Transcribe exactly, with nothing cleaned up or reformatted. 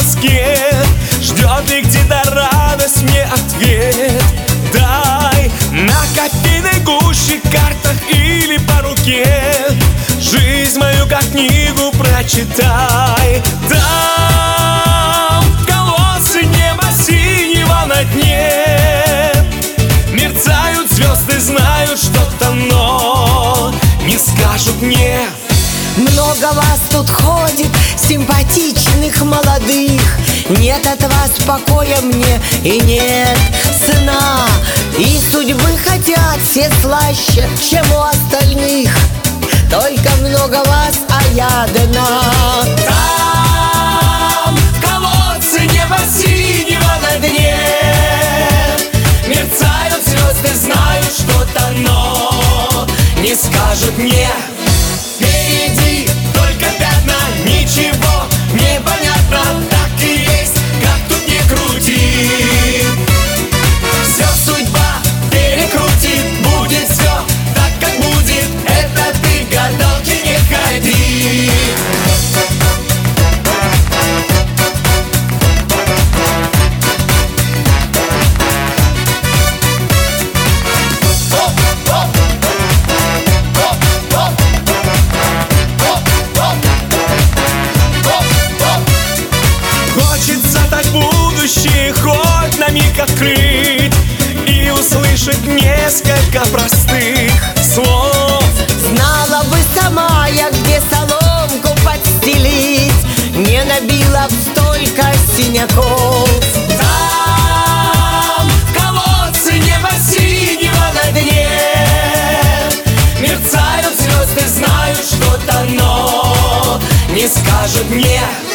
песке. Ждет ли где-то радость мне ответ? Дай на кофейной гуще, картах или по руке. Жизнь мою как книгу прочитай. Там колодцы неба синего на дне. Мерцают звезды, знаю что-то, но не скажут мне. Много вас тут ходит, симпатичных молодых. Нет от вас покоя мне и нет сна. И судьбы хотят все слаще, чем у остальных. Только много вас, а я одна. Там колодцы неба синего на дне. Мерцают звезды, знаю что-то, но не скажут мне. Впереди только пятна, ничего не понятно. Так и есть, как тут не крути. Все судьба перекрутит, будет все так, как будет. Это ты гадалки не ходи. Хочется так будущее хоть на миг открыть и услышать несколько простых слов. Знала бы сама я, где соломку подстелить, не набила б столько синяков. Там в колодце неба синего на дне. Мерцают звезды, знаю что-то, но не скажут мне.